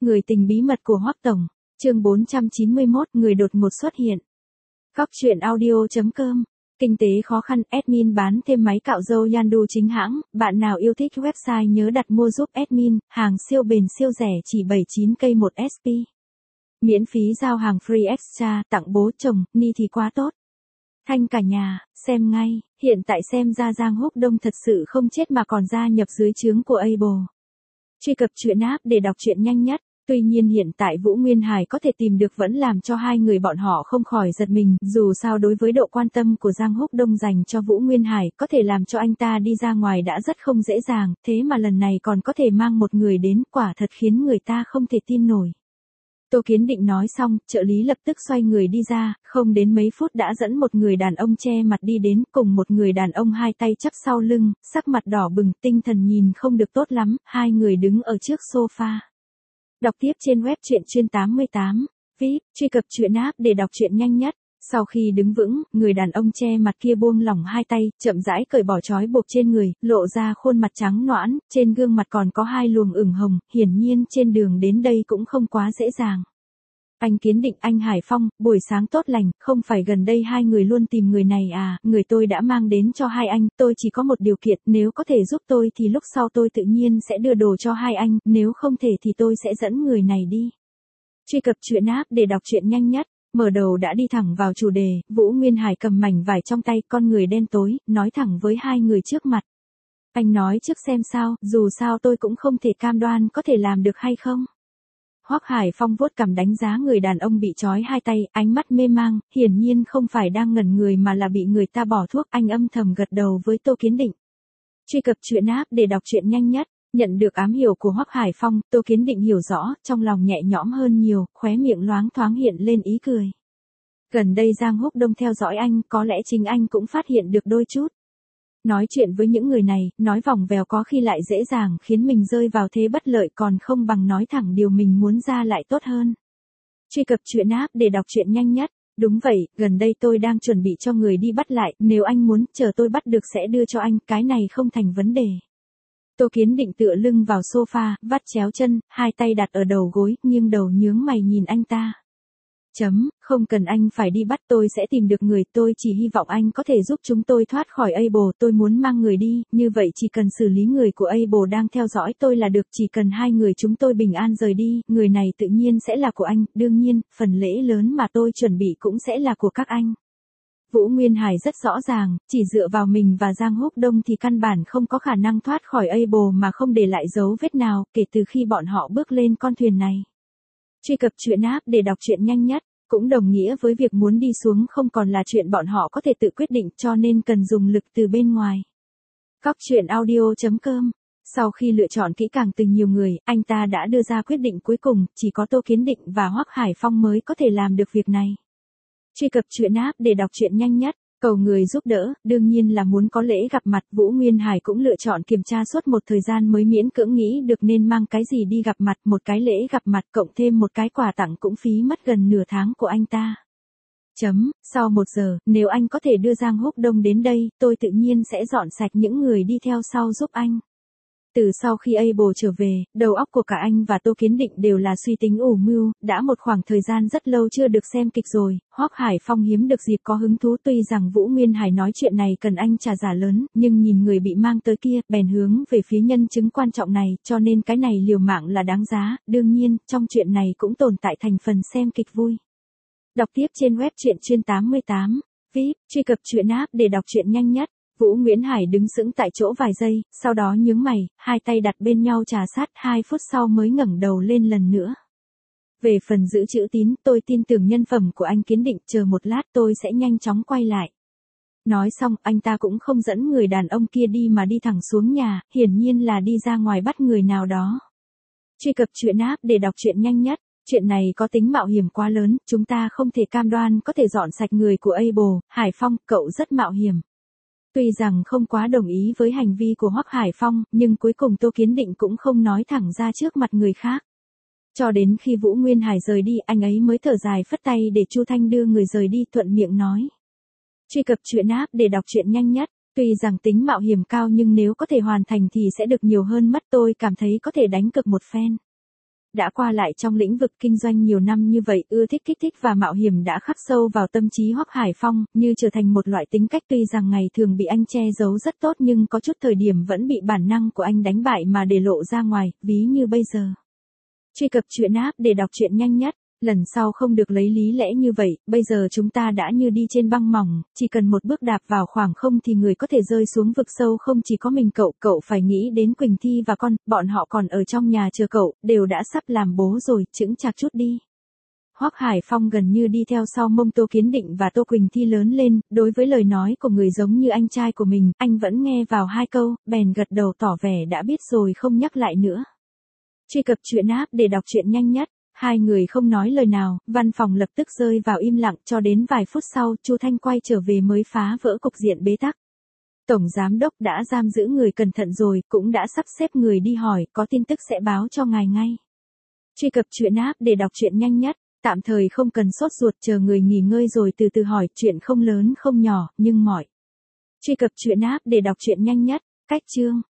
Người tình bí mật của Hoắc Tổng, chương 491, người đột ngột xuất hiện. Góc truyện audio.com. Kinh tế khó khăn, admin bán thêm máy cạo râu Yandu chính hãng, bạn nào yêu thích website nhớ đặt mua giúp admin, hàng siêu bền siêu rẻ chỉ 79k một SP. Miễn phí giao hàng free extra, tặng bố chồng, ni thì quá tốt. Thanh cả nhà, xem ngay, hiện tại xem ra Giang Húc Đông thật sự không chết mà còn gia nhập dưới trướng của Able. Truy cập truyện app để đọc truyện nhanh nhất. Tuy nhiên hiện tại Vũ Nguyên Hải có thể tìm được vẫn làm cho hai người bọn họ không khỏi giật mình, dù sao đối với độ quan tâm của Giang Húc Đông dành cho Vũ Nguyên Hải, có thể làm cho anh ta đi ra ngoài đã rất không dễ dàng, thế mà lần này còn có thể mang một người đến, quả thật khiến người ta không thể tin nổi. Tô Kiến Định nói xong, trợ lý lập tức xoay người đi ra, không đến mấy phút đã dẫn một người đàn ông che mặt đi đến, cùng một người đàn ông hai tay chắp sau lưng, sắc mặt đỏ bừng, tinh thần nhìn không được tốt lắm, hai người đứng ở trước sofa. Đọc tiếp trên web truyện chuyên 88, VIP, truy cập truyện app để đọc truyện nhanh nhất. Sau khi đứng vững, người đàn ông che mặt kia buông lỏng hai tay, chậm rãi cởi bỏ trói buộc trên người, lộ ra khuôn mặt trắng nõn, trên gương mặt còn có hai luồng ửng hồng, hiển nhiên trên đường đến đây cũng không quá dễ dàng. Anh Kiến Định, anh Hải Phong, buổi sáng tốt lành, không phải gần đây hai người luôn tìm người này à, người tôi đã mang đến cho hai anh, tôi chỉ có một điều kiện, nếu có thể giúp tôi thì lúc sau tôi tự nhiên sẽ đưa đồ cho hai anh, nếu không thể thì tôi sẽ dẫn người này đi. Truy cập truyện app để đọc truyện nhanh nhất. Mở đầu đã đi thẳng vào chủ đề, Vũ Nguyên Hải cầm mảnh vải trong tay, con người đen tối, nói thẳng với hai người trước mặt. Anh nói trước xem sao, dù sao tôi cũng không thể cam đoan có thể làm được hay không. Hoắc Hải Phong vuốt cằm đánh giá người đàn ông bị trói hai tay, ánh mắt mê mang, hiển nhiên không phải đang ngẩn người mà là bị người ta bỏ thuốc, anh âm thầm gật đầu với Tô Kiến Định. Truy cập truyện app để đọc truyện nhanh nhất. Nhận được ám hiệu của Hoắc Hải Phong, Tô Kiến Định hiểu rõ, trong lòng nhẹ nhõm hơn nhiều, khóe miệng loáng thoáng hiện lên ý cười. Gần đây Giang Húc Đông theo dõi anh, có lẽ chính anh cũng phát hiện được đôi chút. Nói chuyện với những người này, nói vòng vèo có khi lại dễ dàng khiến mình rơi vào thế bất lợi, còn không bằng nói thẳng điều mình muốn ra lại tốt hơn. Truy cập truyện app để đọc truyện nhanh nhất. Đúng vậy, gần đây tôi đang chuẩn bị cho người đi bắt lại, nếu anh muốn, chờ tôi bắt được sẽ đưa cho anh, cái này không thành vấn đề. Tô Kiến Định tựa lưng vào sofa, vắt chéo chân, hai tay đặt ở đầu gối, nghiêng đầu nhướng mày nhìn anh ta. Không cần anh phải đi bắt, tôi sẽ tìm được người, tôi chỉ hy vọng anh có thể giúp chúng tôi thoát khỏi Able, tôi muốn mang người đi, như vậy chỉ cần xử lý người của Able đang theo dõi tôi là được, chỉ cần hai người chúng tôi bình an rời đi, người này tự nhiên sẽ là của anh, đương nhiên, phần lễ lớn mà tôi chuẩn bị cũng sẽ là của các anh. Vũ Nguyên Hải rất rõ ràng, chỉ dựa vào mình và Giang Húc Đông thì căn bản không có khả năng thoát khỏi Able mà không để lại dấu vết nào, kể từ khi bọn họ bước lên con thuyền này. Truy cập truyện app để đọc truyện nhanh nhất, cũng đồng nghĩa với việc muốn đi xuống không còn là chuyện bọn họ có thể tự quyết định, cho nên cần dùng lực từ bên ngoài. Góc truyện audio.com. Sau khi lựa chọn kỹ càng từ nhiều người, anh ta đã đưa ra quyết định cuối cùng, chỉ có Tô Kiến Định và Hoắc Hải Phong mới có thể làm được việc này. Truy cập truyện app để đọc truyện nhanh nhất. Cầu người giúp đỡ, đương nhiên là muốn có lễ gặp mặt, Vũ Nguyên Hải cũng lựa chọn kiểm tra suốt một thời gian mới miễn cưỡng nghĩ được nên mang cái gì đi gặp mặt, một cái lễ gặp mặt cộng thêm một cái quà tặng cũng phí mất gần nửa tháng của anh ta. Sau 1 giờ, nếu anh có thể đưa Giang Húc Đông đến đây, tôi tự nhiên sẽ dọn sạch những người đi theo sau giúp anh. Từ sau khi Able trở về, đầu óc của cả anh và Tô Kiến Định đều là suy tính ủ mưu, đã một khoảng thời gian rất lâu chưa được xem kịch rồi, Hoắc Hải Phong hiếm được dịp có hứng thú, tuy rằng Vũ Nguyên Hải nói chuyện này cần anh trả giá lớn, nhưng nhìn người bị mang tới kia, bèn hướng về phía nhân chứng quan trọng này, cho nên cái này liều mạng là đáng giá, đương nhiên, trong chuyện này cũng tồn tại thành phần xem kịch vui. Đọc tiếp trên web truyện chuyên 88, VIP, truy cập truyện app để đọc truyện nhanh nhất. Vũ Nguyên Hải đứng sững tại chỗ vài giây, sau đó nhướng mày, hai tay đặt bên nhau trà sát, 2 phút sau mới ngẩng đầu lên lần nữa. Về phần giữ chữ tín, tôi tin tưởng nhân phẩm của anh Kiến Định, chờ một lát tôi sẽ nhanh chóng quay lại. Nói xong, anh ta cũng không dẫn người đàn ông kia đi mà đi thẳng xuống nhà, hiển nhiên là đi ra ngoài bắt người nào đó. Truy cập truyện app để đọc truyện nhanh nhất. Chuyện này có tính mạo hiểm quá lớn, chúng ta không thể cam đoan có thể dọn sạch người của Able. Hải Phong, cậu rất mạo hiểm. Tuy rằng không quá đồng ý với hành vi của Hoắc Hải Phong, nhưng cuối cùng Tô Kiến Định cũng không nói thẳng ra trước mặt người khác. Cho đến khi Vũ Nguyên Hải rời đi, anh ấy mới thở dài phất tay để Chu Thanh đưa người rời đi, thuận miệng nói. Truy cập truyện app để đọc truyện nhanh nhất. Tuy rằng tính mạo hiểm cao nhưng nếu có thể hoàn thành thì sẽ được nhiều hơn mất, tôi cảm thấy có thể đánh cược một phen. đã qua lại trong lĩnh vực kinh doanh nhiều năm như vậy, ưa thích kích thích và mạo hiểm đã khắc sâu vào tâm trí Hoắc Hải Phong, như trở thành một loại tính cách tuy rằng ngày thường bị anh che giấu rất tốt nhưng có chút thời điểm vẫn bị bản năng của anh đánh bại mà để lộ ra ngoài, ví như bây giờ. Truy cập truyện app để đọc truyện nhanh nhất. Lần sau không được lấy lý lẽ như vậy, bây giờ chúng ta đã như đi trên băng mỏng, chỉ cần một bước đạp vào khoảng không thì người có thể rơi xuống vực sâu. Không chỉ có mình cậu phải nghĩ đến Quỳnh Thi và con, bọn họ còn ở trong nhà chờ cậu, đều đã sắp làm bố rồi, chững chạc chút đi. Hoắc Hải Phong gần như đi theo sau mông Tô Kiến Định và Tô Quỳnh Thi lớn lên, đối với lời nói của người giống như anh trai của mình, anh vẫn nghe vào 2 câu, bèn gật đầu tỏ vẻ đã biết rồi không nhắc lại nữa. Truy cập truyện app để đọc truyện nhanh nhất. Hai người không nói lời nào, văn phòng lập tức rơi vào im lặng cho đến vài phút sau, Chu Thanh quay trở về mới phá vỡ cục diện bế tắc. Tổng giám đốc đã giam giữ người cẩn thận rồi, cũng đã sắp xếp người đi hỏi, có tin tức sẽ báo cho ngài ngay. Truy cập truyện app để đọc truyện nhanh nhất, tạm thời không cần sốt ruột, chờ người nghỉ ngơi rồi từ từ hỏi, chuyện không lớn không nhỏ, nhưng mỏi. Truy cập truyện app để đọc truyện nhanh nhất, cách chương.